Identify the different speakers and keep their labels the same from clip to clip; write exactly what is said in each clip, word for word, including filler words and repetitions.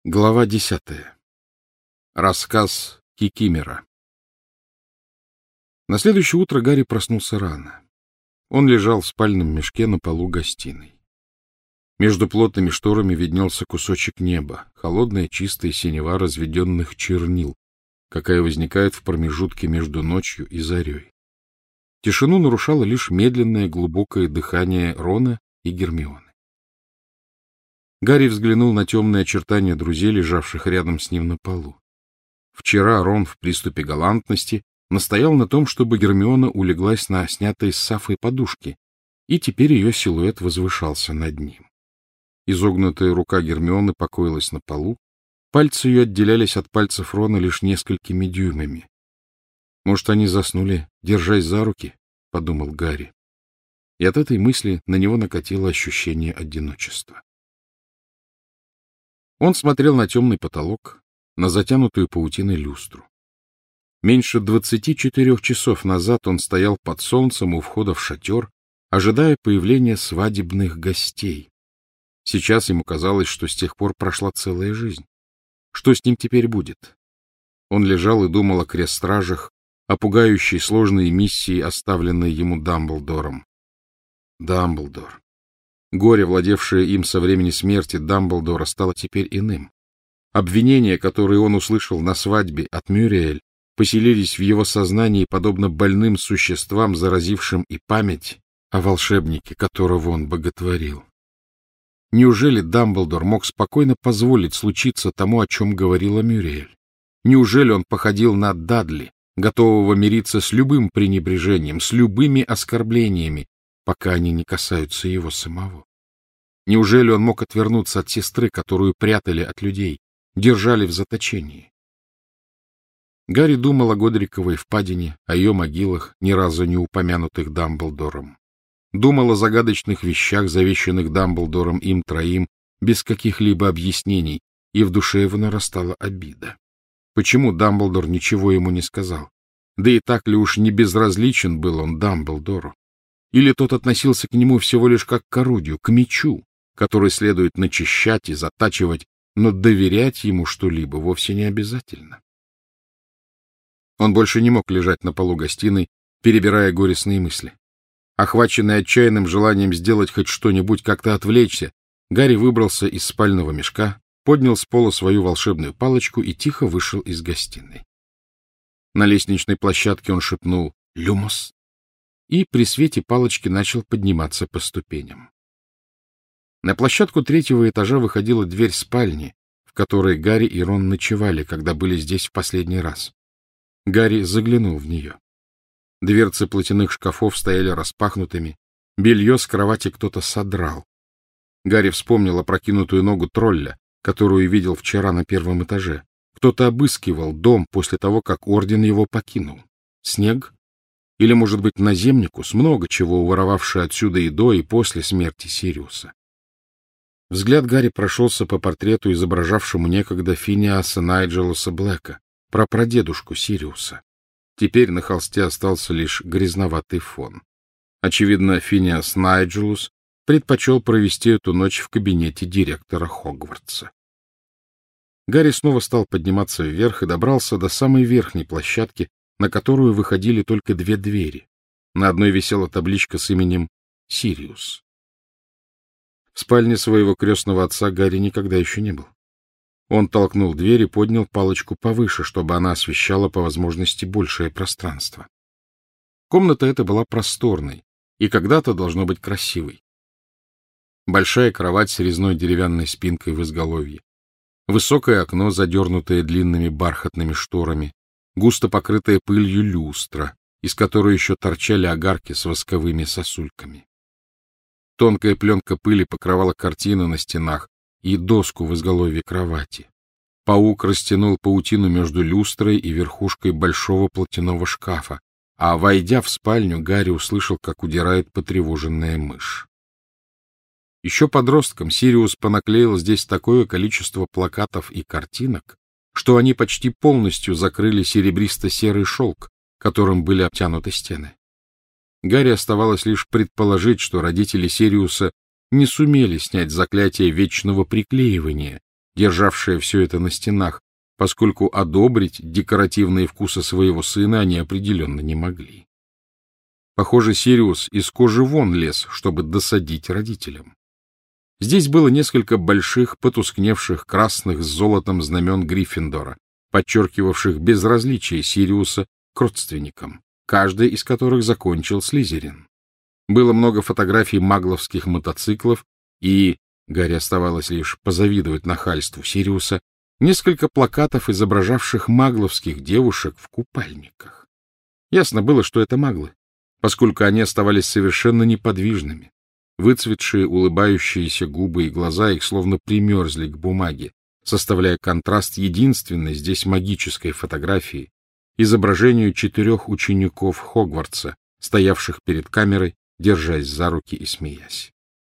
Speaker 1: Глава десятая. Рассказ Кикимора. На следующее утро Гарри проснулся рано. Он лежал в спальном мешке на полу гостиной. Между плотными шторами виднелся кусочек неба, холодная чистая синева разведенных чернил, какая возникает в промежутке между ночью и зарей. Тишину нарушало лишь медленное глубокое дыхание Рона и Гермионы. Гарри взглянул на темные очертания друзей, лежавших рядом с ним на полу. Вчера Рон в приступе галантности настоял на том, чтобы Гермиона улеглась на снятой с Сафой подушке, и теперь ее силуэт возвышался над ним. Изогнутая рука Гермионы покоилась на полу, пальцы ее отделялись от пальцев Рона лишь несколькими дюймами. «Может, они заснули, держась за руки?» — подумал Гарри. И от этой мысли на него накатило ощущение одиночества. Он смотрел на темный потолок, на затянутую паутиной люстру. Меньше двадцати четырех часов назад он стоял под солнцем у входа в шатер, ожидая появления свадебных гостей. Сейчас ему казалось, что с тех пор прошла целая жизнь. Что с ним теперь будет? Он лежал и думал о крестстражах, о пугающей сложной миссии, оставленной ему Дамблдором. Дамблдор. Горе, владевшее им со времени смерти Дамблдора, стало теперь иным. Обвинения, которые он услышал на свадьбе от Мюриэль, поселились в его сознании подобно больным существам, заразившим и память о волшебнике, которого он боготворил. Неужели Дамблдор мог спокойно позволить случиться тому, о чем говорила Мюриэль? Неужели он походил на Дадли, готового мириться с любым пренебрежением, с любыми оскорблениями, пока они не касаются его самого? Неужели он мог отвернуться от сестры, которую прятали от людей, держали в заточении? Гарри думал о Годриковой впадине, о ее могилах, ни разу не упомянутых Дамблдором. Думал о загадочных вещах, завещанных Дамблдором им троим, без каких-либо объяснений, и в душе его нарастала обида. Почему Дамблдор ничего ему не сказал? Да и так ли уж не безразличен был он Дамблдору? Или тот относился к нему всего лишь как к орудию, к мечу, который следует начищать и затачивать, но доверять ему что-либо вовсе не обязательно? Он больше не мог лежать на полу гостиной, перебирая горестные мысли. Охваченный отчаянным желанием сделать хоть что-нибудь, как-то отвлечься, Гарри выбрался из спального мешка, поднял с пола свою волшебную палочку и тихо вышел из гостиной. На лестничной площадке он шепнул «Люмос!» и при свете палочки начал подниматься по ступеням. На площадку третьего этажа выходила дверь спальни, в которой Гарри и Рон ночевали, когда были здесь в последний раз. Гарри заглянул в нее. Дверцы платяных шкафов стояли распахнутыми, белье с кровати кто-то содрал. Гарри вспомнил опрокинутую ногу тролля, которую видел вчера на первом этаже. Кто-то обыскивал дом после того, как орден его покинул. Снег? Или, может быть, наземникус, много чего уворовавший отсюда и до, и после смерти Сириуса. Взгляд Гарри прошелся по портрету, изображавшему некогда Финиаса Найджелуса Блэка, прапрадедушку Сириуса. Теперь на холсте остался лишь грязноватый фон. Очевидно, Финиас Найджелус предпочел провести эту ночь в кабинете директора Хогвартса. Гарри снова стал подниматься вверх и добрался до самой верхней площадки, на которую выходили только две двери. На одной висела табличка с именем Сириус. В спальне своего крестного отца Гарри никогда еще не был. Он толкнул дверь и поднял палочку повыше, чтобы она освещала по возможности большее пространство. Комната эта была просторной и когда-то должно быть красивой. Большая кровать с резной деревянной спинкой в изголовье, высокое окно, задернутое длинными бархатными шторами, густо покрытая пылью люстра, из которой еще торчали огарки с восковыми сосульками. Тонкая пленка пыли покрывала картины на стенах и доску в изголовье кровати. Паук растянул паутину между люстрой и верхушкой большого платяного шкафа, а, войдя в спальню, Гарри услышал, как удирает потревоженная мышь. Еще подростком Сириус понаклеил здесь такое количество плакатов и картинок, что они почти полностью закрыли серебристо-серый шелк, которым были обтянуты стены. Гарри оставалось лишь предположить, что родители Сириуса не сумели снять заклятие вечного приклеивания, державшая все это на стенах, поскольку одобрить декоративные вкусы своего сына они определенно не могли. Похоже, Сириус из кожи вон лез, чтобы досадить родителям. Здесь было несколько больших, потускневших красных с золотом знамен Гриффиндора, подчеркивавших безразличие Сириуса к родственникам, каждый из которых закончил Слизерин. Было много фотографий магловских мотоциклов, и, Гарри оставалось лишь позавидовать нахальству Сириуса, несколько плакатов, изображавших магловских девушек в купальниках. Ясно было, что это маглы, поскольку они оставались совершенно неподвижными. Выцветшие, улыбающиеся губы и глаза их словно примерзли к бумаге, составляя контраст единственной здесь магической фотографии, изображению четырех учеников Хогвартса, стоявших перед камерой, держась за руки и смеясь.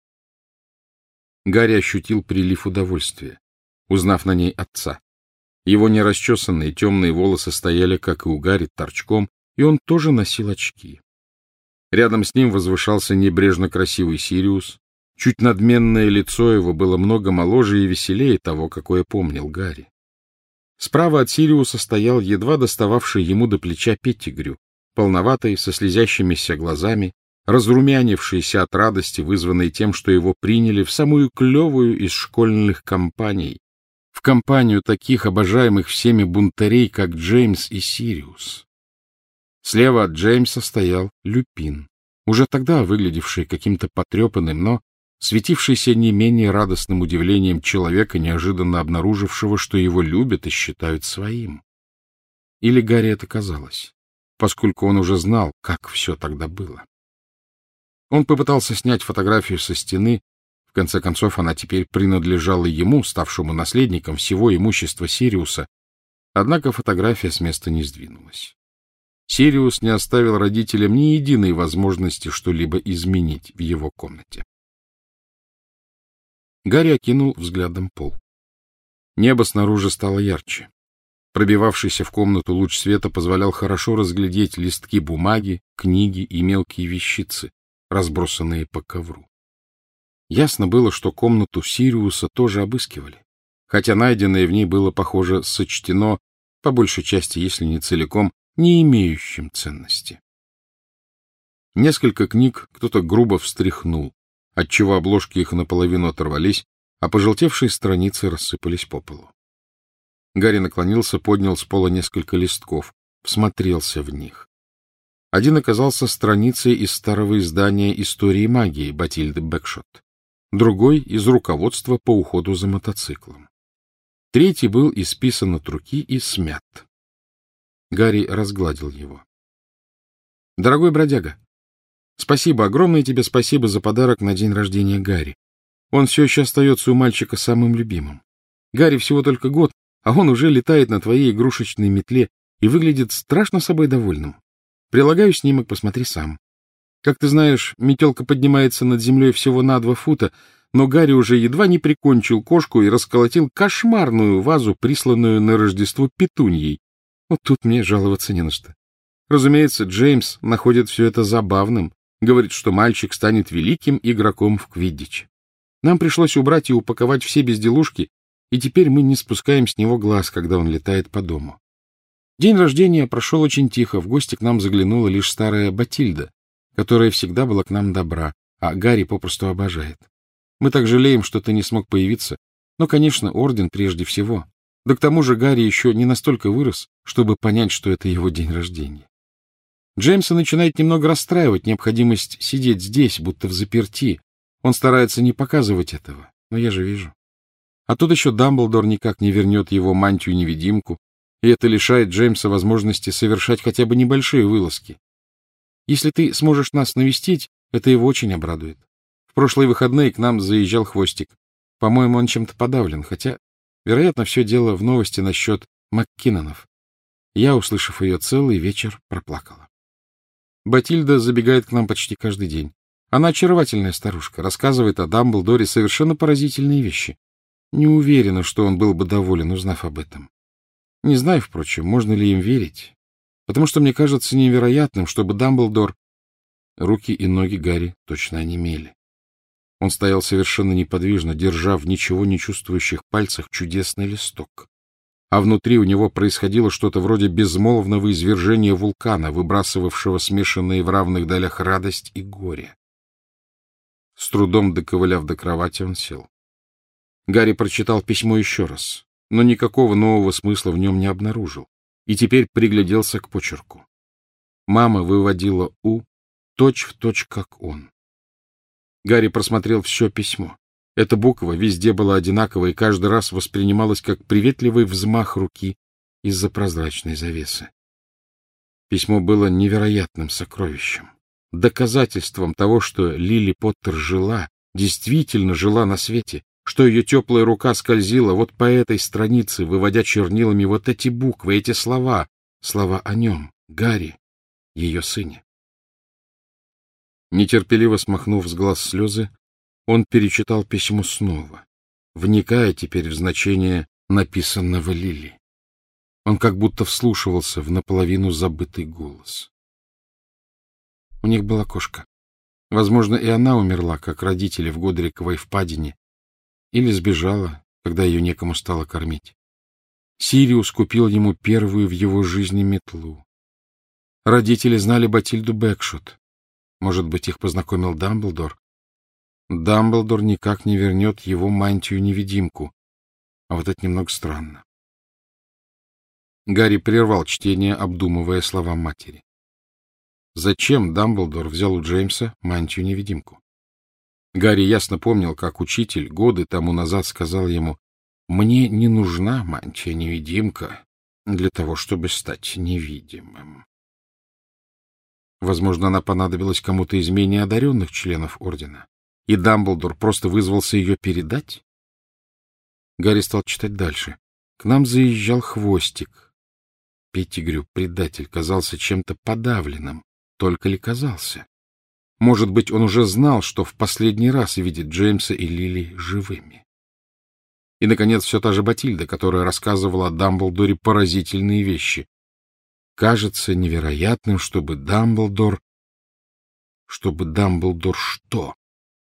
Speaker 1: Гарри ощутил прилив удовольствия, узнав на ней отца. Его нерасчесанные темные волосы стояли, как и у Гарри, торчком, и он тоже носил очки. Рядом с ним возвышался небрежно красивый Сириус. Чуть надменное лицо его было много моложе и веселее того, какое помнил Гарри. Справа от Сириуса стоял едва достававший ему до плеча Петтигрю, полноватый, со слезящимися глазами, разрумянившийся от радости, вызванной тем, что его приняли в самую клевую из школьных компаний, в компанию таких обожаемых всеми бунтарей, как Джеймс и Сириус. Слева от Джеймса стоял Люпин, уже тогда выглядевший каким-то потрепанным, но светившийся не менее радостным удивлением человека, неожиданно обнаружившего, что его любят и считают своим. Или Гарри это казалось, поскольку он уже знал, как все тогда было. Он попытался снять фотографию со стены, в конце концов она теперь принадлежала ему, ставшему наследником всего имущества Сириуса, однако фотография с места не сдвинулась. Сириус не оставил родителям ни единой возможности что-либо изменить в его комнате. Гарри окинул взглядом пол. Небо снаружи стало ярче. Пробивавшийся в комнату луч света позволял хорошо разглядеть листки бумаги, книги и мелкие вещицы, разбросанные по ковру. Ясно было, что комнату Сириуса тоже обыскивали, хотя найденное в ней было, похоже, сочтено, по большей части, если не целиком, не имеющим ценности. Несколько книг кто-то грубо встряхнул, отчего обложки их наполовину оторвались, а пожелтевшие страницы рассыпались по полу. Гарри наклонился, поднял с пола несколько листков, всмотрелся в них. Один оказался страницей из старого издания «Истории магии» Батильды Бэкшот, другой — из руководства по уходу за мотоциклом. Третий был исписан от руки и смят. Гарри разгладил его. — Дорогой бродяга, спасибо, огромное тебе спасибо за подарок на день рождения Гарри. Он все еще остается у мальчика самым любимым. Гарри всего только год, а он уже летает на твоей игрушечной метле и выглядит страшно собой довольным. Прилагаю снимок, посмотри сам. Как ты знаешь, метелка поднимается над землей всего на два фута, но Гарри уже едва не прикончил кошку и расколотил кошмарную вазу, присланную на Рождество петуньей. Вот тут мне жаловаться не на что. Разумеется, Джеймс находит все это забавным, говорит, что мальчик станет великим игроком в квиддич. Нам пришлось убрать и упаковать все безделушки, и теперь мы не спускаем с него глаз, когда он летает по дому. День рождения прошел очень тихо, в гости к нам заглянула лишь старая Батильда, которая всегда была к нам добра, а Гарри попросту обожает. Мы так жалеем, что ты не смог появиться, но, конечно, орден прежде всего. Да к тому же Гарри еще не настолько вырос, чтобы понять, что это его день рождения. Джеймса начинает немного расстраивать необходимость сидеть здесь, будто взаперти. Он старается не показывать этого, но я же вижу. А тут еще Дамблдор никак не вернет его мантию-невидимку, и это лишает Джеймса возможности совершать хотя бы небольшие вылазки. Если ты сможешь нас навестить, это его очень обрадует. В прошлые выходные к нам заезжал Хвостик. По-моему, он чем-то подавлен, хотя, вероятно, все дело в новости насчет МакКиннонов. Я, услышав ее, целый вечер проплакала. Батильда забегает к нам почти каждый день. Она очаровательная старушка, рассказывает о Дамблдоре совершенно поразительные вещи. Не уверена, что он был бы доволен, узнав об этом. Не знаю, впрочем, можно ли им верить, потому что мне кажется невероятным, чтобы Дамблдор... Руки и ноги Гарри точно онемели. Он стоял совершенно неподвижно, держа в ничего не чувствующих пальцах чудесный листок. А внутри у него происходило что-то вроде безмолвного извержения вулкана, выбрасывавшего смешанные в равных долях радость и горе. С трудом доковыляв до кровати, он сел. Гарри прочитал письмо еще раз, но никакого нового смысла в нем не обнаружил, и теперь пригляделся к почерку. Мама выводила «у» точь-в-точь, как он. Гарри просмотрел все письмо. Эта буква везде была одинакова и каждый раз воспринималась как приветливый взмах руки из-за прозрачной завесы. Письмо было невероятным сокровищем, доказательством того, что Лили Поттер жила, действительно жила на свете, что ее теплая рука скользила вот по этой странице, выводя чернилами вот эти буквы, эти слова, слова о нем, Гарри, ее сыне. Нетерпеливо смахнув с глаз слезы, он перечитал письмо снова, вникая теперь в значение написанного Лили. Он как будто вслушивался в наполовину забытый голос. У них была кошка. Возможно, и она умерла, как родители в Годриковой впадине, или сбежала, когда ее некому стало кормить. Сириус купил ему первую в его жизни метлу. Родители знали Батильду Бэкшот. Может быть, их познакомил Дамблдор? Дамблдор никак не вернет его мантию-невидимку. А вот это немного странно. Гарри прервал чтение, обдумывая слова матери. Зачем Дамблдор взял у Джеймса мантию-невидимку? Гарри ясно помнил, как учитель годы тому назад сказал ему: «Мне не нужна мантия-невидимка для того, чтобы стать невидимым». Возможно, она понадобилась кому-то из менее одаренных членов Ордена, и Дамблдор просто вызвался ее передать? Гарри стал читать дальше. К нам заезжал Хвостик. Петтигрю, предатель, казался чем-то подавленным. Только ли казался? Может быть, он уже знал, что в последний раз видит Джеймса и Лили живыми. И, наконец, все та же Батильда, которая рассказывала о Дамблдоре поразительные вещи. Кажется невероятным, чтобы Дамблдор... Чтобы Дамблдор что?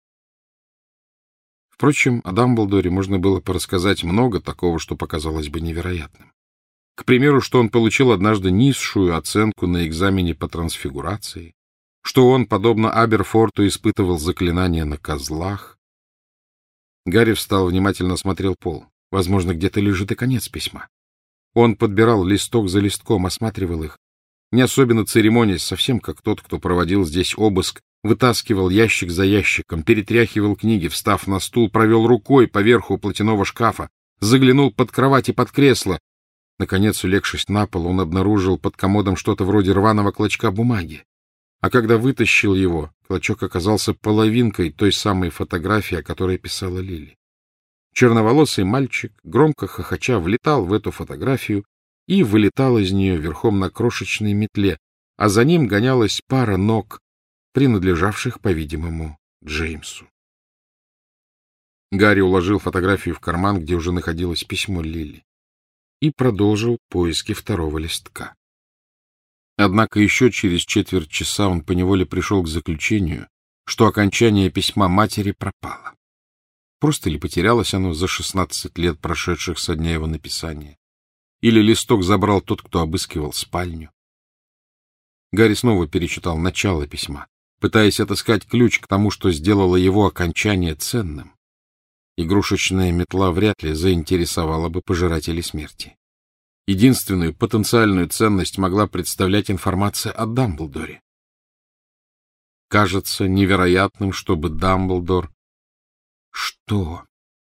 Speaker 1: Впрочем, о Дамблдоре можно было порассказать много такого, что показалось бы невероятным. К примеру, что он получил однажды низшую оценку на экзамене по трансфигурации, что он, подобно Аберфорту, испытывал заклинания на козлах. Гарри встал, внимательно смотрел пол. Возможно, где-то лежит и конец письма. Он подбирал листок за листком, осматривал их, не особенно церемонясь, совсем как тот, кто проводил здесь обыск, вытаскивал ящик за ящиком, перетряхивал книги, встав на стул, провел рукой по верху платяного шкафа, заглянул под кровать и под кресло. Наконец, улегшись на пол, он обнаружил под комодом что-то вроде рваного клочка бумаги. А когда вытащил его, клочок оказался половинкой той самой фотографии, о которой писала Лили. Черноволосый мальчик, громко хохоча, влетал в эту фотографию и вылетал из нее верхом на крошечной метле, а за ним гонялась пара ног, принадлежавших, по-видимому, Джеймсу. Гарри уложил фотографию в карман, где уже находилось письмо Лили, и продолжил поиски второго листка. Однако еще через четверть часа он поневоле пришел к заключению, что окончание письма матери пропало. Просто ли потерялось оно за шестнадцать лет, прошедших со дня его написания? Или листок забрал тот, кто обыскивал спальню? Гарри снова перечитал начало письма, пытаясь отыскать ключ к тому, что сделало его окончание ценным. Игрушечная метла вряд ли заинтересовала бы пожирателей смерти. Единственную потенциальную ценность могла представлять информация о Дамблдоре. Кажется невероятным, чтобы Дамблдор... Что?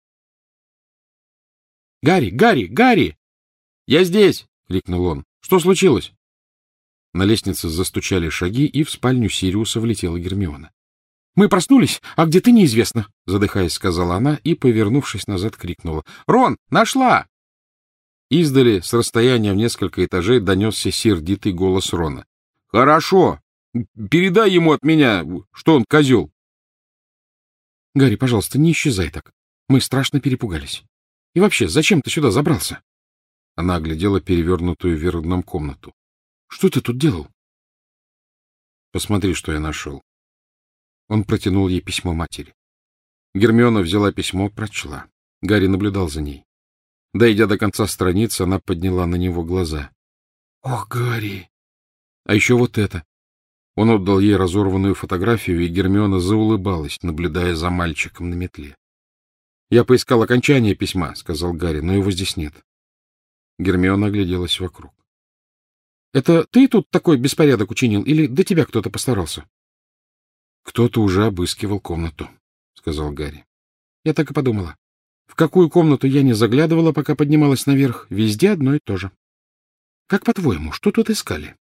Speaker 1: «Гарри! Гарри! Гарри! Я здесь!» — крикнул он. «Что случилось?» На лестнице застучали шаги, и в спальню Сириуса влетела Гермиона. «Мы проснулись, а где ты, неизвестно», — задыхаясь, сказала она и, повернувшись назад, крикнула. «Рон, нашла!» Издали, с расстояния в несколько этажей, донесся сердитый голос Рона. «Хорошо! Передай ему от меня, что он козел!» «Гарри, пожалуйста, не исчезай так. Мы страшно перепугались. И вообще, зачем ты сюда забрался?» Она оглядела перевернутую вверх дном комнату. «Что ты тут делал?» «Посмотри, что я нашел». Он протянул ей письмо матери. Гермиона взяла письмо, прочла. Гарри наблюдал за ней. Дойдя до конца страницы, она подняла на него глаза. — Ох, Гарри! А еще вот это! Он отдал ей разорванную фотографию, и Гермиона заулыбалась, наблюдая за мальчиком на метле. — Я поискал окончание письма, — сказал Гарри, — но его здесь нет. Гермиона огляделась вокруг. — Это ты тут такой беспорядок учинил, или до тебя кто-то постарался? — Кто-то уже обыскивал комнату, — сказал Гарри. — Я так и подумала. В какую комнату я не заглядывала, пока поднималась наверх, везде одно и то же. Как по-твоему, что тут искали?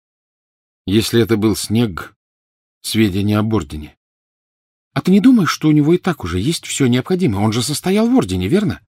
Speaker 1: Если это был снег, сведения об ордене. А ты не думаешь, что у него и так уже есть все необходимое? Он же состоял в ордене, верно?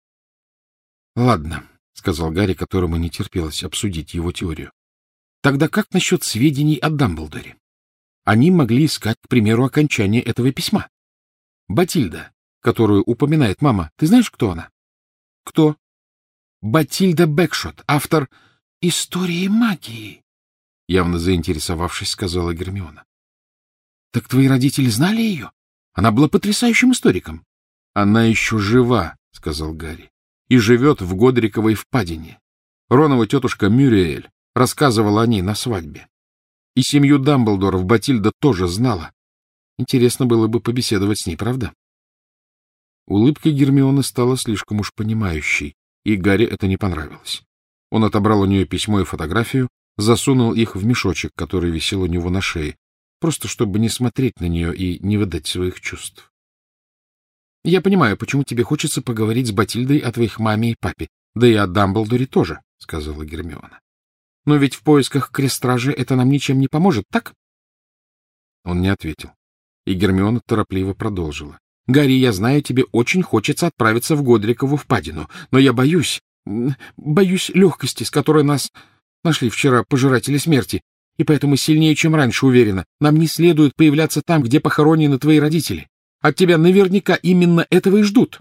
Speaker 1: Ладно, — сказал Гарри, которому не терпелось обсудить его теорию. Тогда как насчет сведений о Дамблдоре? Они могли искать, к примеру, окончание этого письма. Батильда, которую упоминает мама, ты знаешь, кто она? Кто? Батильда Бэкшот, автор «Истории магии», — явно заинтересовавшись, сказала Гермиона. — Так твои родители знали ее? Она была потрясающим историком. — Она еще жива, — сказал Гарри, — и живет в Годриковой впадине. Ронова тетушка Мюриэль рассказывала о ней на свадьбе. И семью Дамблдоров Батильда тоже знала. Интересно было бы побеседовать с ней, правда? Улыбка Гермионы стала слишком уж понимающей, и Гарри это не понравилось. Он отобрал у нее письмо и фотографию, засунул их в мешочек, который висел у него на шее, просто чтобы не смотреть на нее и не выдать своих чувств. — Я понимаю, почему тебе хочется поговорить с Батильдой о твоих маме и папе, да и о Дамблдоре тоже, — сказала Гермиона. — Но ведь в поисках Крестражи это нам ничем не поможет, так? Он не ответил, и Гермиона торопливо продолжила. — Гарри, я знаю, тебе очень хочется отправиться в Годрикову впадину, но я боюсь, боюсь легкости, с которой нас нашли вчера пожиратели смерти, и поэтому сильнее, чем раньше, уверена, нам не следует появляться там, где похоронены твои родители. От тебя наверняка именно этого и ждут.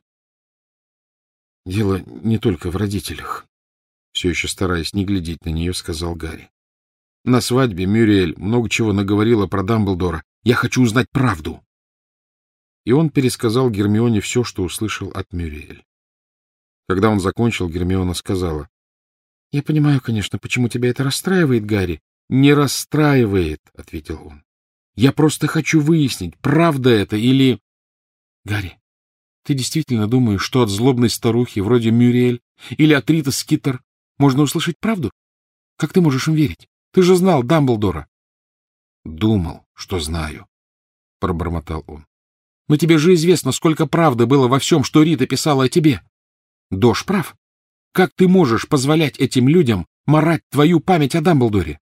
Speaker 1: Дело не только в родителях, — все еще стараясь не глядеть на нее, сказал Гарри. На свадьбе Мюриэль много чего наговорила про Дамблдора. Я хочу узнать правду. И он пересказал Гермионе все, что услышал от Мюриэль. Когда он закончил, Гермиона сказала: — Я понимаю, конечно, почему тебя это расстраивает, Гарри. — Не расстраивает, — ответил он. — Я просто хочу выяснить, правда это или... — Гарри, ты действительно думаешь, что от злобной старухи, вроде Мюриэль, или от Риты Скитер, можно услышать правду? Как ты можешь им верить? Ты же знал Дамблдора. — Думал, что знаю, — пробормотал он. — Но тебе же известно, сколько правды было во всем, что Рита писала о тебе. Дош прав. Как ты можешь позволять этим людям марать твою память о Дамблдоре?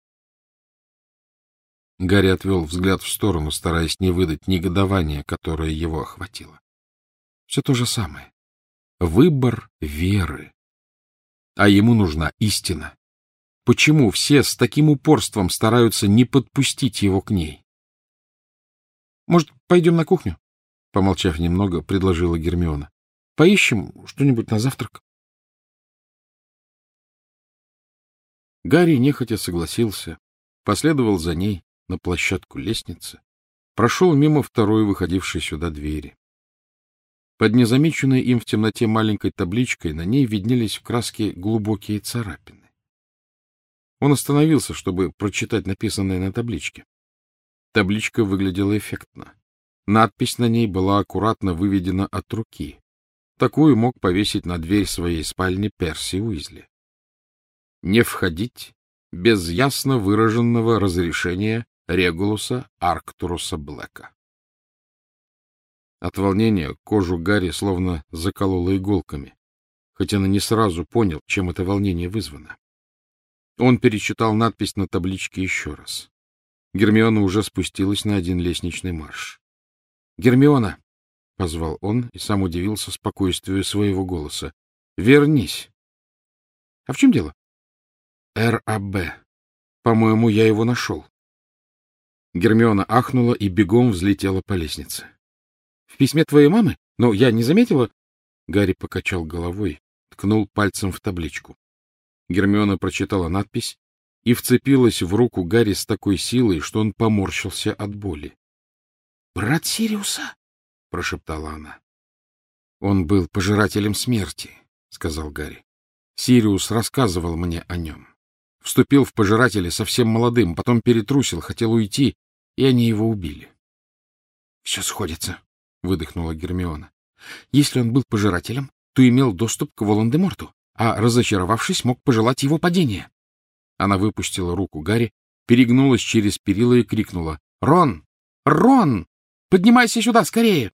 Speaker 1: Гарри отвел взгляд в сторону, стараясь не выдать негодования, которое его охватило. Все то же самое. Выбор веры. А ему нужна истина. Почему все с таким упорством стараются не подпустить его к ней? — Может, пойдем на кухню? — помолчав немного, предложила Гермиона. — Поищем что-нибудь на завтрак. Гарри нехотя согласился, последовал за ней на площадку лестницы, прошел мимо второй выходившей сюда двери. Под незамеченной им в темноте маленькой табличкой на ней виднелись в краске глубокие царапины. Он остановился, чтобы прочитать написанное на табличке. Табличка выглядела эффектно. Надпись на ней была аккуратно выведена от руки. Такую мог повесить на дверь своей спальни Перси Уизли. Не входить без ясно выраженного разрешения Регулуса Арктуруса Блэка. От волнения кожу Гарри словно закололо иголками, хотя он не сразу понял, чем это волнение вызвано. Он перечитал надпись на табличке еще раз. Гермиона уже спустилась на один лестничный марш. — Гермиона! — позвал он и сам удивился спокойствию своего голоса. — Вернись! — А в чем дело? — Р А Б. По-моему, я его нашел. Гермиона ахнула и бегом взлетела по лестнице. — В письме твоей мамы? Но я не заметила... Гарри покачал головой, ткнул пальцем в табличку. Гермиона прочитала надпись и вцепилась в руку Гарри с такой силой, что он поморщился от боли. — Брат Сириуса? — прошептала она. — Он был пожирателем смерти, — сказал Гарри. — Сириус рассказывал мне о нем. Вступил в пожиратели совсем молодым, потом перетрусил, хотел уйти, и они его убили. — Все сходится, — выдохнула Гермиона. — Если он был пожирателем, то имел доступ к Волан-де-Морту, а, разочаровавшись, мог пожелать его падения. Она выпустила руку Гарри, перегнулась через перила и крикнула: — Рон! Рон! Поднимайся сюда, скорее!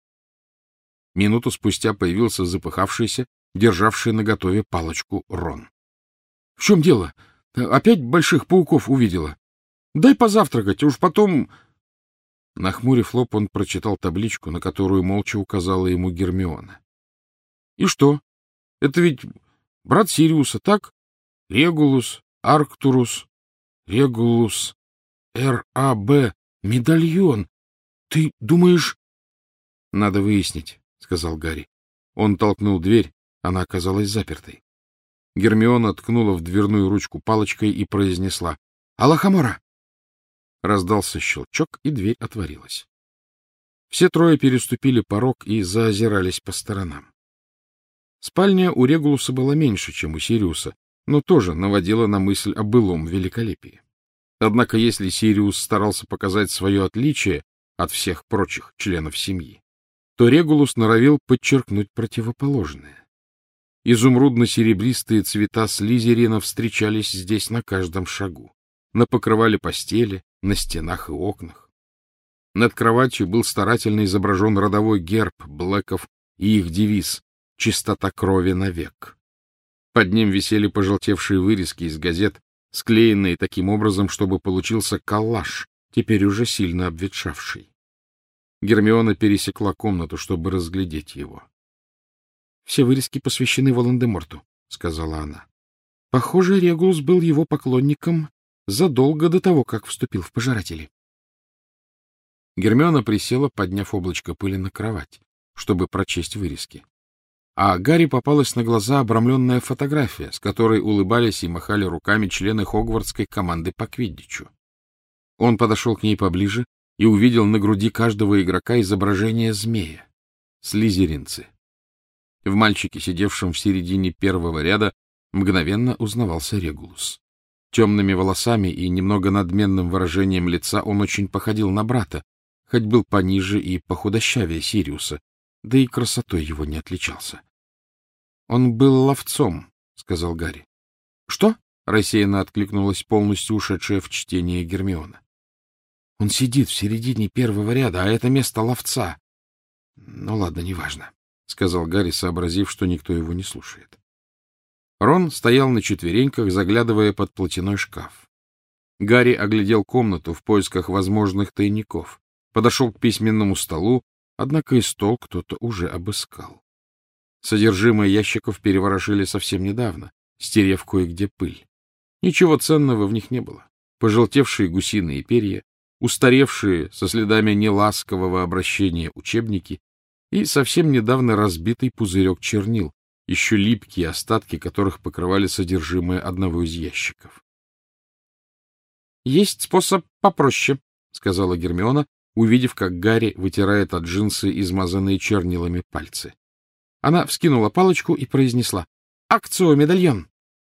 Speaker 1: Минуту спустя появился запыхавшийся, державший наготове палочку Рон. — В чем дело? Опять больших пауков увидела? Дай позавтракать, уж потом... Нахмурив лоб, он прочитал табличку, на которую молча указала ему Гермиона. — И что? Это ведь брат Сириуса, так? Регулус, Арктурус, Регулус, Р А Б, медальон. Ты думаешь... — Надо выяснить, — сказал Гарри. Он толкнул дверь, она оказалась запертой. Гермиона ткнула в дверную ручку палочкой и произнесла: — Алахамора! Раздался щелчок, и дверь отворилась. Все трое переступили порог и заозирались по сторонам. Спальня у Регулуса была меньше, чем у Сириуса, но тоже наводила на мысль о былом великолепии. Однако если Сириус старался показать свое отличие от всех прочих членов семьи, то Регулус норовил подчеркнуть противоположное. Изумрудно-серебристые цвета слизерина встречались здесь на каждом шагу, на покрывале постели, на стенах и окнах. Над кроватью был старательно изображен родовой герб Блэков и их девиз «Чистота крови навек». Под ним висели пожелтевшие вырезки из газет, склеенные таким образом, чтобы получился коллаж, теперь уже сильно обветшавший. Гермиона пересекла комнату, чтобы разглядеть его. — Все вырезки посвящены Волан-де-Морту, — сказала она. — Похоже, Регулус был его поклонником задолго до того, как вступил в пожиратели. Гермиона присела, подняв облачко пыли на кровать, чтобы прочесть вырезки. А Гарри попалась на глаза обрамленная фотография, с которой улыбались и махали руками члены хогвартской команды по квиддичу. Он подошел к ней поближе и увидел на груди каждого игрока изображение змея — слизеринцы. В мальчике, сидевшем в середине первого ряда, мгновенно узнавался Регулус. Темными волосами и немного надменным выражением лица он очень походил на брата, хоть был пониже и похудощавее Сириуса, да и красотой его не отличался. — Он был ловцом, — сказал Гарри. — Что? — рассеянно откликнулась полностью ушедшая в чтение Гермиона. — Он сидит в середине первого ряда, а это место ловца. — Ну ладно, неважно, — сказал Гарри, сообразив, что никто его не слушает. Рон стоял на четвереньках, заглядывая под платяной шкаф. Гарри оглядел комнату в поисках возможных тайников, подошел к письменному столу, однако и стол кто-то уже обыскал. Содержимое ящиков переворошили совсем недавно, стерев кое-где пыль. Ничего ценного в них не было. Пожелтевшие гусиные перья, устаревшие со следами неласкового обращения учебники и совсем недавно разбитый пузырек чернил, еще липкие остатки которых покрывали содержимое одного из ящиков. — Есть способ попроще, — сказала Гермиона, увидев, как Гарри вытирает от джинсы измазанные чернилами пальцы. Она вскинула палочку и произнесла: — Акцио, медальон!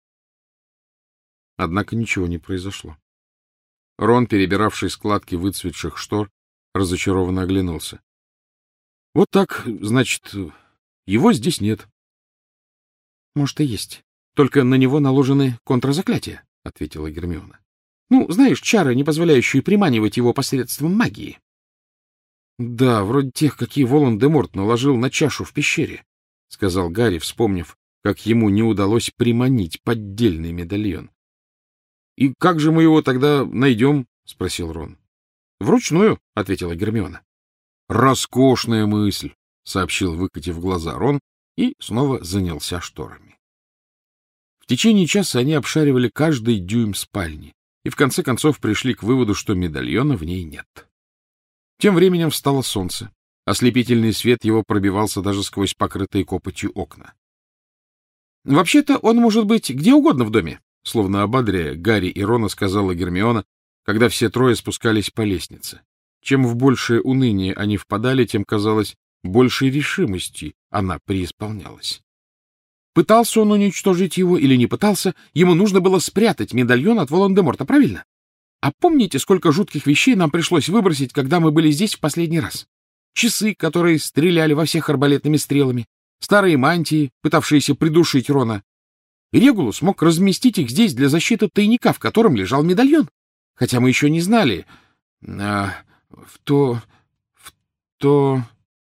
Speaker 1: Однако ничего не произошло. Рон, перебиравший складки выцветших штор, разочарованно оглянулся. — Вот так, значит, его здесь нет. — Может, и есть. Только на него наложены контрзаклятия, — ответила Гермиона. — Ну, знаешь, чары, не позволяющие приманивать его посредством магии. — Да, вроде тех, какие Волан-де-Морт наложил на чашу в пещере, — сказал Гарри, вспомнив, как ему не удалось приманить поддельный медальон. — И как же мы его тогда найдем? — спросил Рон. — Вручную, — ответила Гермиона. — Роскошная мысль, — сообщил, выкатив глаза, Рон, и снова занялся шторами. В течение часа они обшаривали каждый дюйм спальни и в конце концов пришли к выводу, что медальона в ней нет. Тем временем встало солнце. Ослепительный свет его пробивался даже сквозь покрытые копотью окна. — Вообще-то он может быть где угодно в доме, — словно ободряя Гарри и Рона, сказала Гермиона, когда все трое спускались по лестнице. Чем в большее уныние они впадали, тем, казалось, большей решимости она преисполнялась. Пытался он уничтожить его или не пытался, ему нужно было спрятать медальон от Волан-де-Морта, правильно? А помните, сколько жутких вещей нам пришлось выбросить, когда мы были здесь в последний раз? Часы, которые стреляли во всех арбалетными стрелами, старые мантии, пытавшиеся придушить Рона. Регулус мог разместить их здесь для защиты тайника, в котором лежал медальон. Хотя мы еще не знали. А, в то... в то...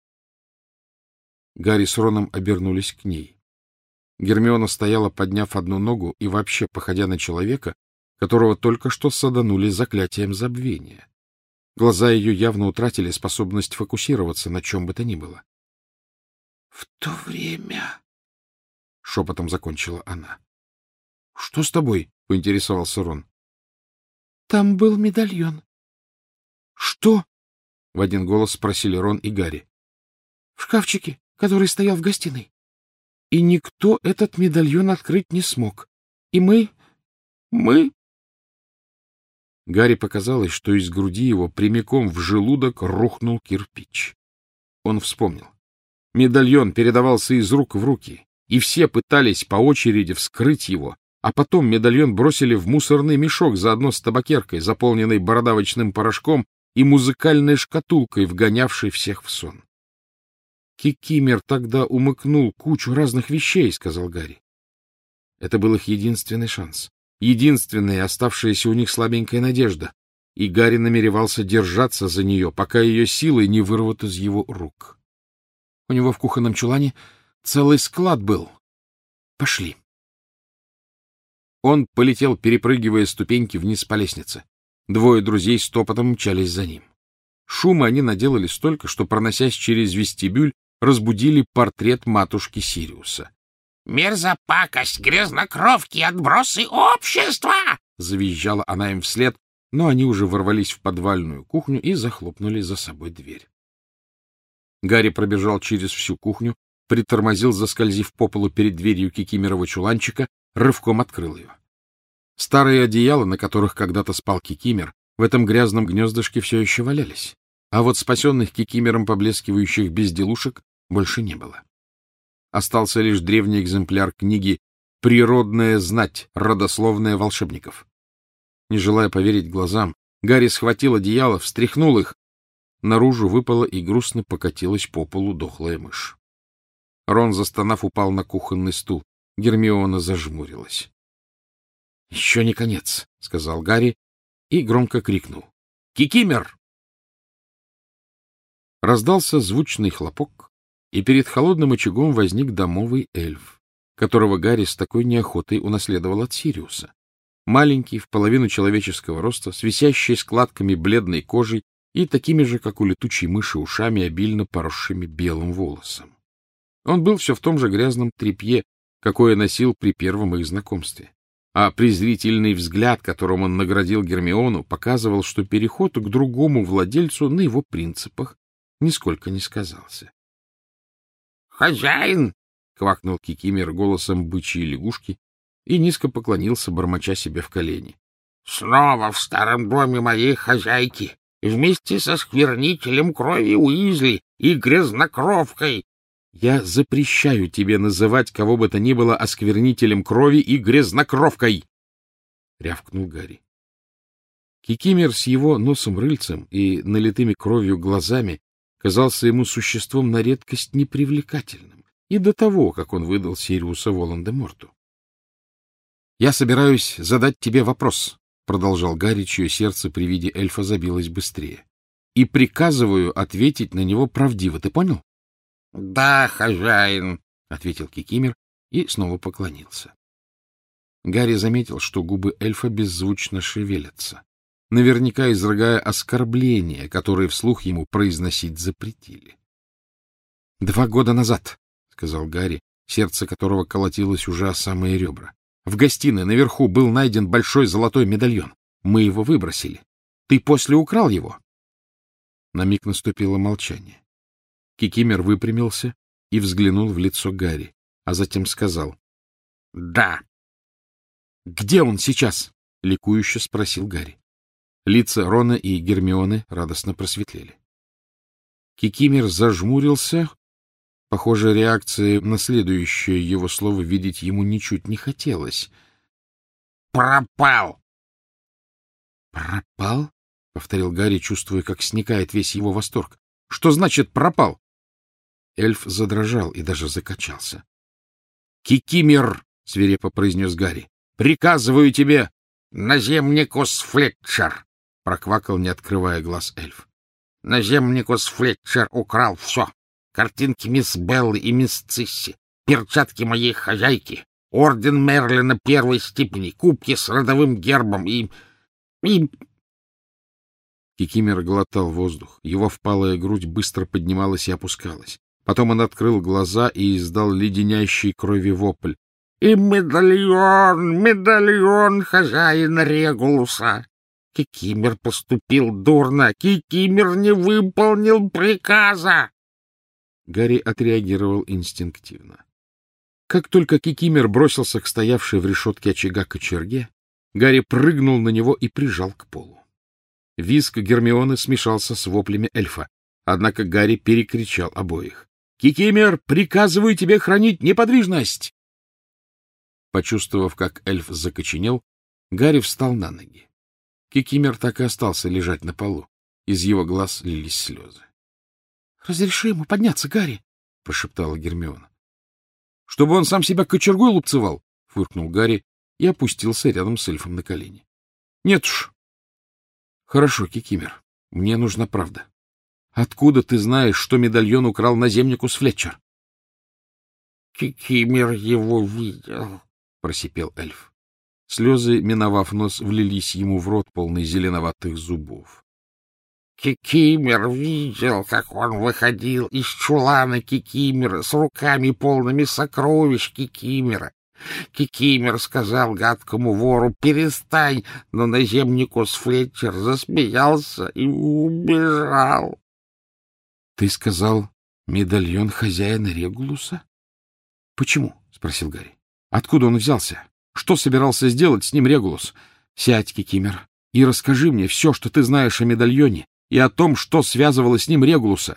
Speaker 1: Гарри с Роном обернулись к ней. Гермиона стояла, подняв одну ногу и вообще походя на человека, которого только что саданули заклятием забвения. Глаза ее явно утратили способность фокусироваться на чем бы то ни было. — В то время... — шепотом закончила она. — Что с тобой? — поинтересовался Рон. — Там был медальон. — Что? — в один голос спросили Рон и Гарри. — В шкафчике, который стоял в гостиной. И никто этот медальон открыть не смог. И мы... мы... Гарри показалось, что из груди его прямиком в желудок рухнул кирпич. Он вспомнил. Медальон передавался из рук в руки, и все пытались по очереди вскрыть его, а потом медальон бросили в мусорный мешок заодно с табакеркой, заполненной бородавочным порошком, и музыкальной шкатулкой, вгонявшей всех в сон. «Кикимер тогда умыкнул кучу разных вещей», — сказал Гарри. Это был их единственный шанс. Единственная оставшаяся у них слабенькая надежда, и Гарри намеревался держаться за нее, пока ее силы не вырвут из его рук. У него в кухонном чулане целый склад был. Пошли. Он полетел, перепрыгивая ступеньки вниз по лестнице. Двое друзей стопотом мчались за ним. Шума они наделали столько, что, проносясь через вестибюль, разбудили портрет матушки Сириуса.
Speaker 2: — Мерзопакость, грязнокровки, отбросы общества!
Speaker 1: — завизжала она им вслед, но они уже ворвались в подвальную кухню и захлопнули за собой дверь. Гарри пробежал через всю кухню, притормозил, заскользив по полу перед дверью Кикимерова чуланчика, рывком открыл ее. Старые одеяла, на которых когда-то спал Кикимер, в этом грязном гнездышке все еще валялись, а вот спасенных Кикимером поблескивающих безделушек больше не было. Остался лишь древний экземпляр книги «Природная знать, родословная волшебников». Не желая поверить глазам, Гарри схватил одеяло, встряхнул их. Наружу выпала и грустно покатилась по полу дохлая мышь. Рон, застонав, упал на кухонный стул. Гермиона зажмурилась. — Еще не конец, — сказал Гарри и громко крикнул. — Кикимер! Раздался звучный хлопок, и перед холодным очагом возник домовый эльф, которого Гарри с такой неохотой унаследовал от Сириуса. Маленький, в половину человеческого роста, с висящей складками бледной кожей и такими же, как у летучей мыши, ушами, обильно поросшими белым волосом. Он был все в том же грязном тряпье, какое носил при первом их знакомстве. А презрительный взгляд, которым он наградил Гермиону, показывал, что переход к другому владельцу на его принципах нисколько не сказался.
Speaker 2: «Хозяин!»
Speaker 1: — квакнул Кикимер голосом бычьей лягушки и низко поклонился, бормоча себе в колени.
Speaker 2: — Снова в старом доме моей хозяйки, вместе со сквернителем крови Уизли и грязнокровкой.
Speaker 1: — Я запрещаю тебе называть кого бы то ни было осквернителем крови и грязнокровкой! — рявкнул Гарри. Кикимер с его носом-рыльцем и налитыми кровью глазами казался ему существом на редкость непривлекательным и до того, как он выдал Сириуса Волан-де-Морту. — Я собираюсь задать тебе вопрос, — продолжал Гарри, чье сердце при виде эльфа забилось быстрее, — и приказываю ответить на него правдиво. Ты понял? —
Speaker 2: Да, хозяин,
Speaker 1: — ответил Кикимер и снова поклонился. Гарри заметил, что губы эльфа беззвучно шевелятся, наверняка изрыгая оскорбления, которые вслух ему произносить запретили. — Два года назад, — сказал Гарри, сердце которого колотилось уже о самые ребра, — в гостиной наверху был найден большой золотой медальон. Мы его выбросили. Ты после украл его? На миг наступило молчание. Кикимер выпрямился и взглянул в лицо Гарри, а затем сказал: — Да. — Где он сейчас? — ликующе спросил Гарри. Лица Рона и Гермионы радостно просветлели. Кикимер зажмурился. Похоже, реакции на следующее его слово видеть ему ничуть не хотелось.
Speaker 2: «Пропал!»
Speaker 1: «Пропал?» — повторил Гарри, чувствуя, как сникает весь его восторг. «Что значит пропал?» Эльф задрожал и даже закачался. «Кикимер!» — свирепо произнес Гарри. «Приказываю тебе!»
Speaker 2: «Наземникус Флетчер!»
Speaker 1: — проквакал, не открывая глаз эльф.
Speaker 2: «Наземникус Флетчер украл все. Картинки мисс Беллы и мисс Цисси, перчатки моей хозяйки, орден Мерлина первой степени, кубки с родовым гербом и... и...»
Speaker 1: Кикимер глотал воздух. Его впалая грудь быстро поднималась и опускалась. Потом он открыл глаза и издал леденящий крови вопль.
Speaker 2: «И медальон, медальон хозяина Регулуса! Кикимер поступил дурно, Кикимер не выполнил приказа!»
Speaker 1: Гарри отреагировал инстинктивно. Как только Кикимер бросился к стоявшей в решетке очага кочерге, Гарри прыгнул на него и прижал к полу. Визг Гермионы смешался с воплями эльфа, однако Гарри перекричал обоих. «Кикимер, приказываю тебе хранить неподвижность!» Почувствовав, как эльф закоченел, Гарри встал на ноги. Кикимер так и остался лежать на полу. Из его глаз лились слезы. — Разреши ему подняться, Гарри, — прошептала Гермиона. — Чтобы он сам себя кочергой лупцевал, — фыркнул Гарри и опустился рядом с эльфом на колени. — Нет уж. — Хорошо, Кикимер, мне нужна правда. Откуда ты знаешь, что медальон украл наземникус Флетчер?
Speaker 2: — Кикимер его видел, — просипел эльф.
Speaker 1: Слезы, миновав нос, влились ему в рот, полный зеленоватых зубов.
Speaker 2: Кикимер видел, как он выходил из чулана Кикимера с руками полными сокровищ Кикимера. Кикимер сказал гадкому вору «перестань», но наземникус Флетчер засмеялся и убежал.
Speaker 1: — Ты сказал медальон хозяина Регулуса? — Почему? — спросил Гарри. — Откуда он взялся? Что собирался сделать с ним Регулус? Сядь, Кикимер, и расскажи мне все, что ты знаешь о медальоне и о том, что связывало с ним Регулуса.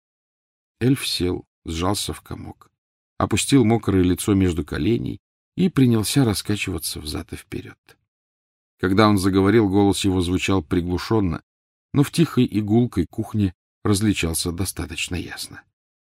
Speaker 1: Эльф сел, сжался в комок, опустил мокрое лицо между коленей и принялся раскачиваться взад и вперед. Когда он заговорил, голос его звучал приглушенно, но в тихой и гулкой кухне различался достаточно ясно.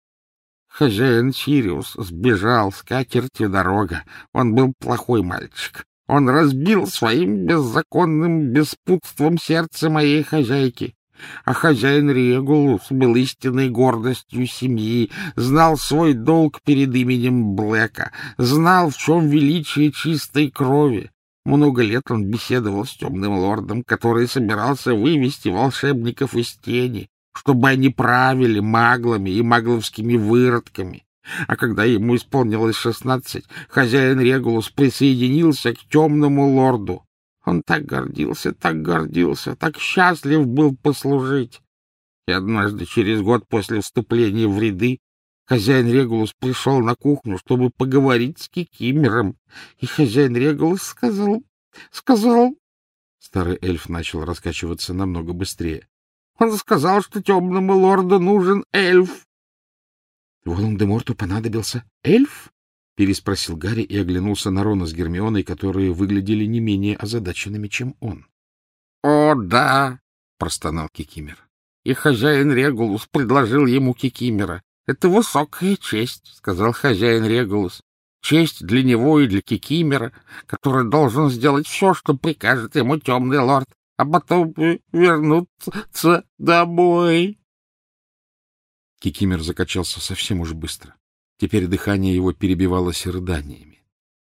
Speaker 2: Хозяин Сириус сбежал с катертью дорога. Он был плохой мальчик. Он разбил своим беззаконным беспутством сердце моей хозяйки. А хозяин Регулус был истинной гордостью семьи, знал свой долг перед именем Блэка, знал, в чем величие чистой крови. Много лет он беседовал с темным лордом, который собирался вывести волшебников из тени, чтобы они правили маглами и магловскими выродками. А когда ему исполнилось шестнадцать, хозяин Регулус присоединился к темному лорду. Он так гордился, так гордился, так счастлив был послужить. И однажды, через год после вступления в ряды, хозяин Регулус пришел на кухню, чтобы поговорить с Кикимером. И хозяин Регулус сказал... сказал... Старый эльф начал раскачиваться намного быстрее. Он сказал, что темному лорду нужен эльф. — Волан-де-Морту понадобился эльф? — переспросил Гарри и оглянулся на Рона с Гермионой, которые выглядели не менее озадаченными, чем он. — О, да! — простонал Кикимер. — И хозяин Регулус предложил ему Кикимера. — Это высокая честь, — сказал хозяин Регулус. — Честь для него и для Кикимера, который должен сделать все, что прикажет ему темный лорд, а потом вернуться домой. Кикимер закачался совсем уж быстро. Теперь дыхание его перебивалось рыданиями.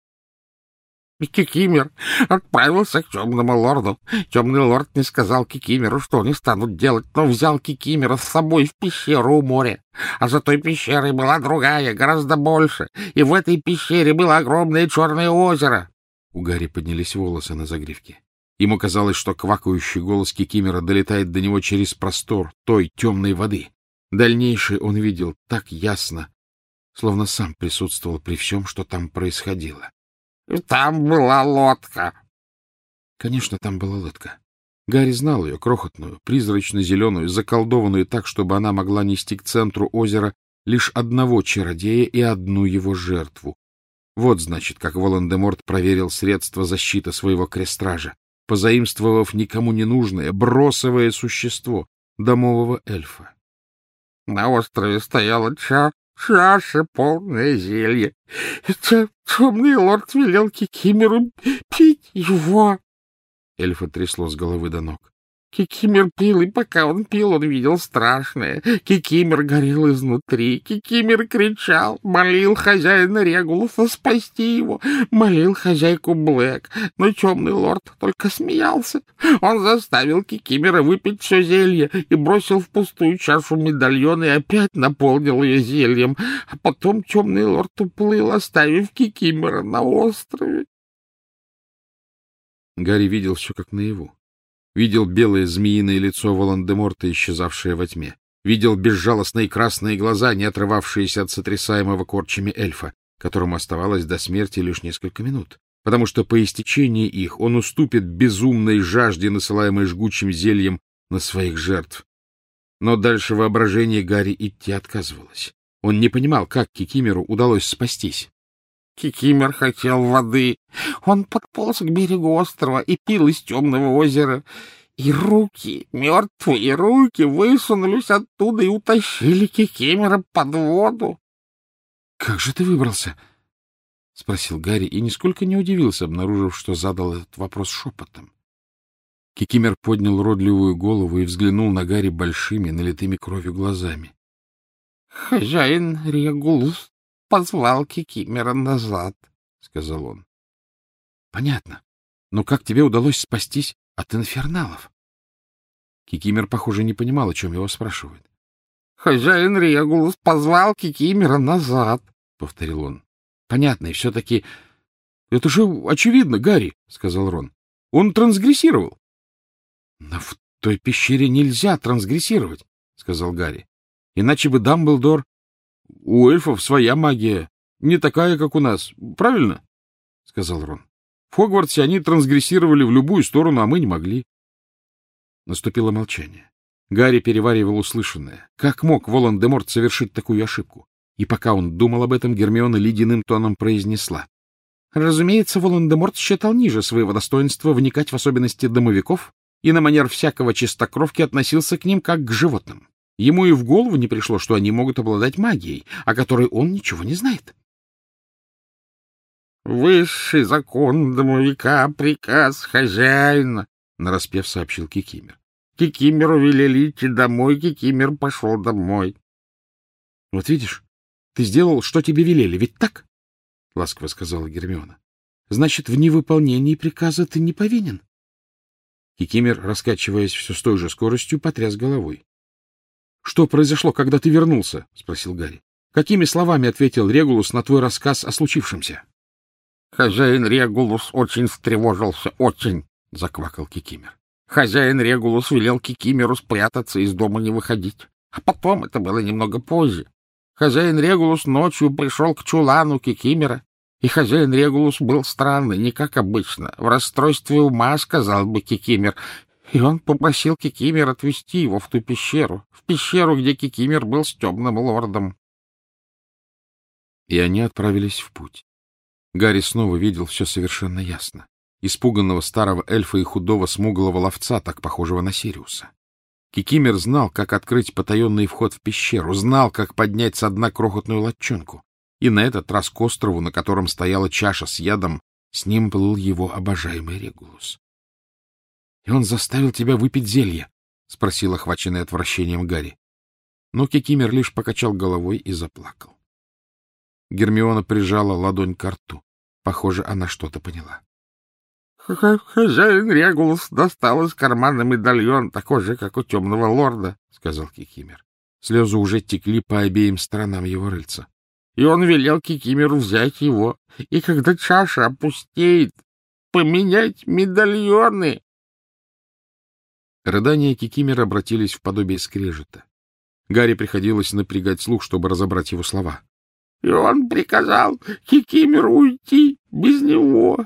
Speaker 2: Кикимер отправился к темному лорду. Темный лорд не сказал Кикимеру, что они станут делать, но взял Кикимера с собой в пещеру у моря. А за той пещерой была другая, гораздо больше, и в этой пещере было огромное черное озеро. У Гарри поднялись волосы на загривке. Ему казалось, что квакающий голос Кикимера долетает до него через простор той темной воды. Дальнейшее он видел так ясно, словно сам присутствовал при всем, что там происходило. — Там была лодка. Конечно, там была лодка.
Speaker 1: Гарри знал ее, крохотную, призрачно-зеленую, заколдованную так, чтобы она могла нести к центру озера лишь одного чародея и одну его жертву. Вот, значит, как Волан-де-Морт проверил средства защиты своего крестража, позаимствовав никому не нужное, бросовое существо, домового эльфа.
Speaker 2: На острове стояла ча чаша, полная зелья. Темный лорд велел Кикимеру пить его.
Speaker 1: Эльфа трясло с головы до ног.
Speaker 2: Кикимер пил, и пока он пил, он видел страшное. Кикимер горел изнутри. Кикимер кричал, молил хозяина Регулуса спасти его, молил хозяйку Блэк. Но темный лорд только смеялся. Он заставил Кикимера выпить все зелье и бросил в пустую чашу медальон и опять наполнил ее зельем. А потом темный лорд уплыл, оставив Кикимера на острове.
Speaker 1: Гарри видел все как наяву. Видел белое змеиное лицо Волан-де-Морта, исчезавшее во тьме. Видел безжалостные красные глаза, не отрывавшиеся от сотрясаемого корчами эльфа, которому оставалось до смерти лишь несколько минут, потому что по истечении их он уступит безумной жажде, насылаемой жгучим зельем на своих жертв. Но дальше воображение Гарри идти отказывалось. Он не понимал, как Кикимеру удалось спастись.
Speaker 2: Кикимер хотел воды. Он подполз к берегу острова и пил из темного озера. И руки, мертвые руки, высунулись оттуда и утащили Кикимера под воду.
Speaker 1: — Как же ты выбрался? — спросил Гарри и нисколько не удивился, обнаружив, что задал этот вопрос шепотом. Кикимер поднял уродливую голову и взглянул на Гарри большими, налитыми кровью глазами.
Speaker 2: — Хозяин Регулус позвал Кикимера назад, — сказал он.
Speaker 1: — Понятно. Но как тебе удалось спастись от инферналов? Кикимер, похоже, не понимал, о чем его спрашивают.
Speaker 2: — Хозяин Регулус позвал Кикимера назад, — повторил он.
Speaker 1: — Понятно, и все-таки... — Это же очевидно, Гарри, — сказал Рон. — Он трансгрессировал. — Но в той пещере нельзя трансгрессировать, — сказал Гарри. — Иначе бы Дамблдор... У эльфов своя магия, не такая, как у нас. Правильно? — сказал Рон. — В Хогвартсе они трансгрессировали в любую сторону, а мы не могли. Наступило молчание. Гарри переваривал услышанное. Как мог Волан-де-Морт совершить такую ошибку? И пока он думал об этом, Гермиона ледяным тоном произнесла. Разумеется, Волан-де-Морт считал ниже своего достоинства вникать в особенности домовиков и на манер всякого чистокровки относился к ним как к животным. Ему и в голову не пришло, что они могут обладать магией, о которой он ничего не знает.
Speaker 2: — Высший закон домовика — приказ хозяина, — нараспев сообщил Кикимер. Кикимеру велели идти домой, Кикимер пошел домой.
Speaker 1: — Вот видишь, ты сделал, что тебе велели, ведь так? — ласково сказала Гермиона. — Значит, в невыполнении приказа ты не повинен. Кикимер, раскачиваясь все с той же скоростью, потряс головой. — Что произошло, когда ты вернулся? — спросил Гарри. — Какими словами ответил Регулус на твой рассказ о случившемся?
Speaker 2: — Хозяин Регулус очень встревожился, очень, — заквакал Кикимер. Хозяин Регулус велел Кикимеру спрятаться, из дома не выходить. А потом, это было немного позже, хозяин Регулус ночью пришел к чулану Кикимера, и хозяин Регулус был странный, не как обычно, в расстройстве ума, сказал бы Кикимер, и он попросил Кикимера отвезти его в ту пещеру, в пещеру, где Кикимер был с темным лордом.
Speaker 1: И они отправились в путь. Гарри снова видел все совершенно ясно. Испуганного старого эльфа и худого смуглого ловца, так похожего на Сириуса. Кикимер знал, как открыть потаенный вход в пещеру, знал, как поднять со дна крохотную лодчонку. И на этот раз к острову, на котором стояла чаша с ядом, с ним плыл его обожаемый Регулус. — И он заставил тебя выпить зелье? — спросил охваченный отвращением Гарри. Но Кикимер лишь покачал головой и заплакал. Гермиона прижала ладонь к рту. Похоже, она что-то поняла.
Speaker 2: — Хозяин Регулус достал из кармана медальон, такой же, как у темного лорда, — сказал Кикимер.
Speaker 1: Слезы уже текли по обеим сторонам его рыльца.
Speaker 2: — И он велел Кикимеру взять его, и когда чаша опустеет, поменять медальоны.
Speaker 1: Рыдания Кикимера обратились в подобие скрежета. Гарри приходилось напрягать слух, чтобы разобрать его слова.
Speaker 2: — И он приказал Кикимеру уйти без него.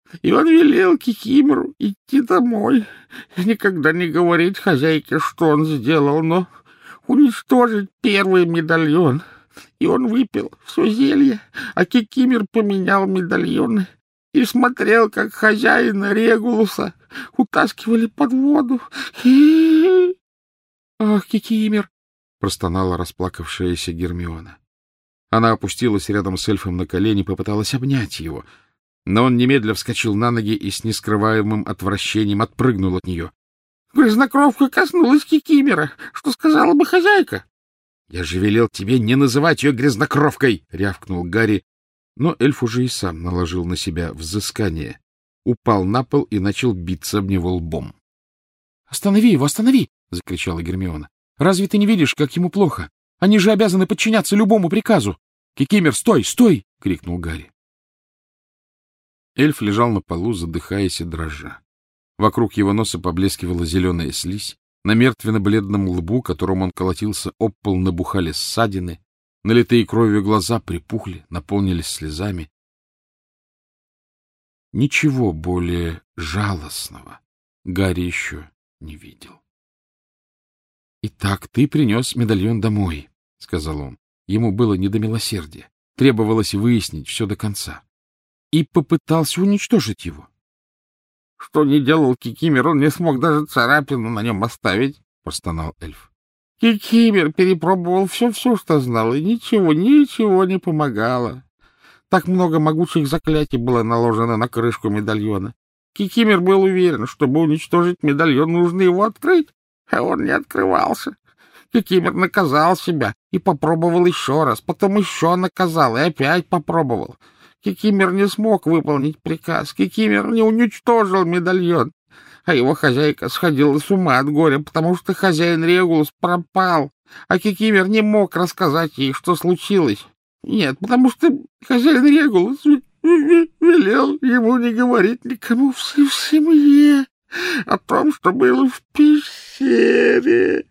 Speaker 2: и он велел Кикимору идти домой, никогда не говорить хозяйке, что он сделал, но уничтожить первый медальон. И он выпил все зелье, а Кикимер поменял медальоны и смотрел, как хозяина Регулуса утаскивали под воду. И... «Ах, Кикимер!» — простонала расплакавшаяся Гермиона. Она опустилась рядом с эльфом на колени, попыталась обнять его, но он немедля вскочил на ноги и с нескрываемым отвращением отпрыгнул от нее. Грязнокровка коснулась Кикимера. Что сказала бы хозяйка? — Я же велел тебе не называть ее грязнокровкой! — рявкнул Гарри, но эльф уже и сам наложил на себя взыскание, упал на пол и начал биться об него лбом. — Останови его, останови! — закричала Гермиона. — Разве ты не видишь, как ему плохо? Они же обязаны подчиняться любому приказу! — Кикимер, стой, стой! — крикнул Гарри. Эльф лежал на полу, задыхаясь и дрожа. Вокруг его носа поблескивала зеленая слизь, на мертвенно-бледном лбу, которым он колотился об пол, набухали ссадины, налитые кровью глаза припухли, наполнились слезами. Ничего более жалостного Гарри еще не видел. — Итак, ты принес медальон домой, — сказал он. Ему было не до милосердия, требовалось выяснить все до конца. И попытался уничтожить его. — Что не делал Кикимер, он не смог даже царапину на нем оставить, — простонал эльф. — Кикимер перепробовал все-все, что знал, и ничего, ничего не помогало. Так много могучих заклятий было наложено на крышку медальона. Кикимер был уверен, чтобы уничтожить медальон, нужно его открыть, а он не открывался. Кикимер наказал себя и попробовал еще раз, потом еще наказал и опять попробовал. Кикимер не смог выполнить приказ. Кикимер не уничтожил медальон, а его хозяйка сходила с ума от горя, потому что хозяин Регулус пропал, а Кикимер не мог рассказать ей, что случилось. Нет, потому что хозяин Регулус велел ему не говорить никому в семье о том, что было в пещере.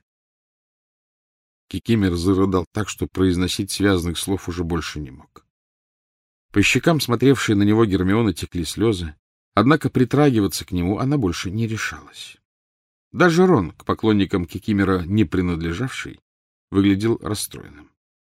Speaker 2: Кикимер зарыдал так, что произносить связанных слов уже больше не мог. По щекам, смотревшей на него Гермионы, текли слезы, однако притрагиваться к нему она больше не решалась. Даже Рон, к поклонникам Кикимера не принадлежавший, выглядел расстроенным.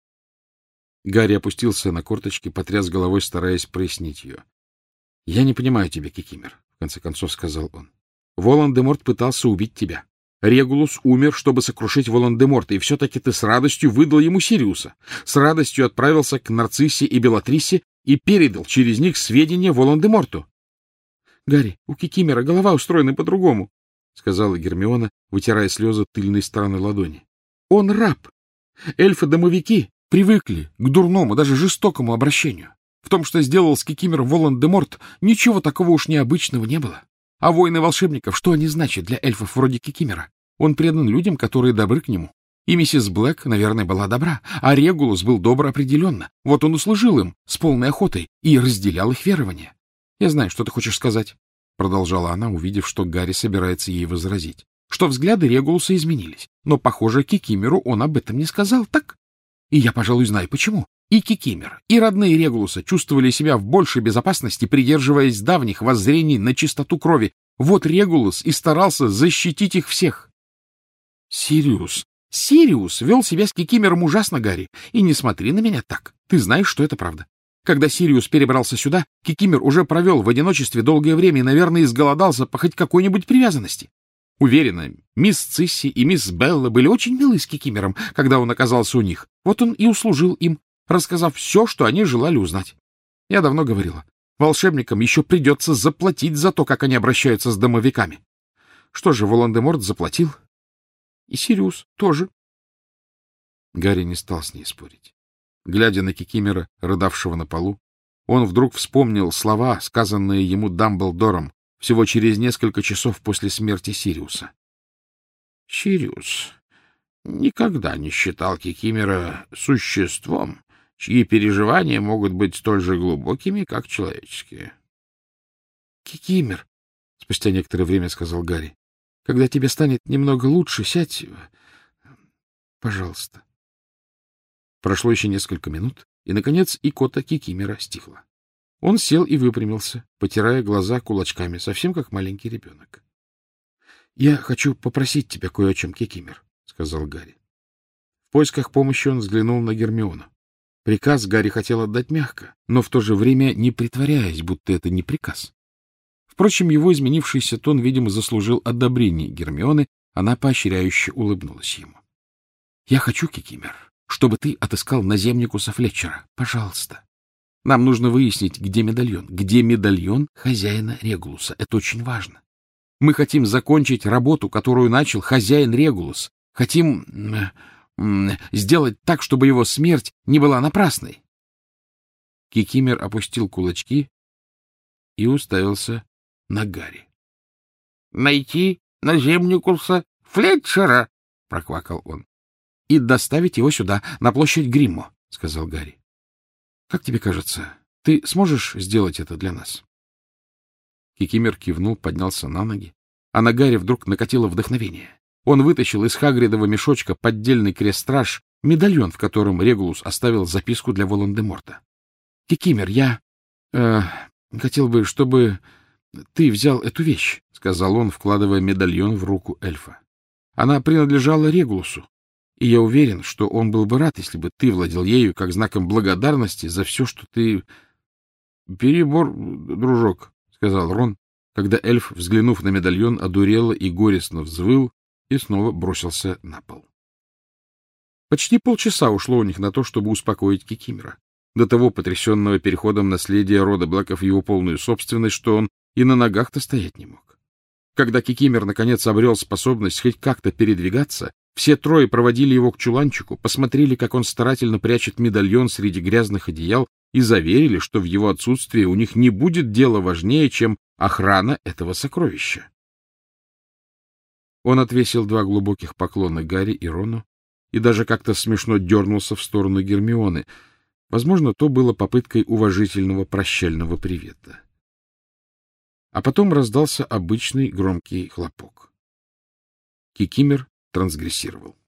Speaker 2: Гарри опустился на корточки, потряс головой, стараясь прояснить ее. — Я не понимаю тебя, Кикимер, — в конце концов сказал он. — Волан-де-Морт пытался убить тебя. Регулус умер, чтобы сокрушить Волан-де-Морта, и все-таки ты с радостью выдал ему Сириуса, с радостью отправился к Нарциссе и Белатрисе и передал через них сведения Волан-де-Морту. — Гарри, у Кикимера голова устроена по-другому, — сказала Гермиона, вытирая слезы тыльной стороны ладони. — Он раб. Эльфы-домовики привыкли к дурному, даже жестокому обращению. В том, что сделал с Кикимером Волан-де-Морт, ничего такого уж необычного не было. А воины волшебников, что они значат для эльфов вроде Кикимера? Он предан людям, которые добры к нему. И миссис Блэк, наверное, была добра, а Регулус был добр определенно. Вот он услужил им с полной охотой и разделял их верования. — Я знаю, что ты хочешь сказать, — продолжала она, увидев, что Гарри собирается ей возразить, что взгляды Регулуса изменились. Но, похоже, Кикимеру он об этом не сказал, так? И я, пожалуй, знаю, почему. И Кикимер, и родные Регулуса чувствовали себя в большей безопасности, придерживаясь давних воззрений на чистоту крови. Вот Регулус и старался защитить их всех. Сириус. Сириус вел себя с Кикимером ужасно, Гарри. И не смотри на меня так. Ты знаешь, что это правда. Когда Сириус перебрался сюда, Кикимер уже провел в одиночестве долгое время и, наверное, изголодался по хоть какой-нибудь привязанности. Уверена, мисс Цисси и мисс Белла были очень милы с Кикимером, когда он оказался у них. Вот он и услужил им, рассказав все, что они желали узнать. Я давно говорила, волшебникам еще придется заплатить за то, как они обращаются с домовиками. Что же, Волан-де-Морт заплатил? И Сириус тоже. Гарри не стал с ней спорить. Глядя на Кикимера, рыдавшего на полу, он вдруг вспомнил слова, сказанные ему Дамблдором всего через несколько часов после смерти Сириуса. Сириус никогда не считал Кикимера существом, чьи переживания могут быть столь же глубокими, как человеческие. — Кикимер, — спустя некоторое время сказал Гарри, — когда тебе станет немного лучше, сядь, пожалуйста. Прошло еще несколько минут, и, наконец, икота Кикимера стихла.
Speaker 1: Он сел и выпрямился, потирая глаза кулачками, совсем как маленький ребенок. — Я хочу попросить тебя кое о чем, Кикимер, — сказал Гарри. В поисках помощи он взглянул на Гермиону. Приказ Гарри хотел отдать мягко, но в то же время не притворяясь, будто это не приказ. Впрочем, его изменившийся тон, видимо, заслужил одобрение Гермионы, она поощряюще улыбнулась ему. — Я хочу, Кикимер, чтобы ты отыскал наземникуса Флетчера. Пожалуйста. Нам нужно выяснить, где медальон. Где медальон хозяина Регулуса. Это очень важно. Мы хотим закончить работу, которую начал хозяин Регулус. Хотим м м сделать так, чтобы его смерть не была напрасной. Кикимер опустил кулачки и уставился на Гарри. — Найти наземникуса Флетчера, — проквакал он. — И доставить его сюда, на площадь Гриммо, — сказал Гарри. — Как тебе кажется, ты сможешь сделать это для нас? Кикимер кивнул, поднялся на ноги, а на Гарри вдруг накатило вдохновение. Он вытащил из Хагридова мешочка поддельный крест-страж, медальон, в котором Регулус оставил записку для Волан-де-Морта. — Кикимер, я э, хотел бы, чтобы ты взял эту вещь, — сказал он, вкладывая медальон в руку эльфа. — Она принадлежала Регулусу, и я уверен, что он был бы рад, если бы ты владел ею как знаком благодарности за все, что ты... — Перебор, дружок, — сказал Рон, когда эльф, взглянув на медальон, одурело и горестно взвыл и снова бросился на пол. Почти полчаса ушло у них на то, чтобы успокоить Кикимера, до того потрясенного переходом наследия рода Блэков в его полную собственность, что он и на ногах-то стоять не мог. Когда Кикимер наконец обрел способность хоть как-то передвигаться, все трое проводили его к чуланчику, посмотрели, как он старательно прячет медальон среди грязных одеял, и заверили, что в его отсутствии у них не будет дела важнее, чем охрана этого сокровища. Он отвесил два глубоких поклона Гарри и Рону и даже как-то смешно дернулся в сторону Гермионы. Возможно, то было попыткой уважительного прощального привета. А потом раздался обычный громкий хлопок. Кикимер трансгрессировал.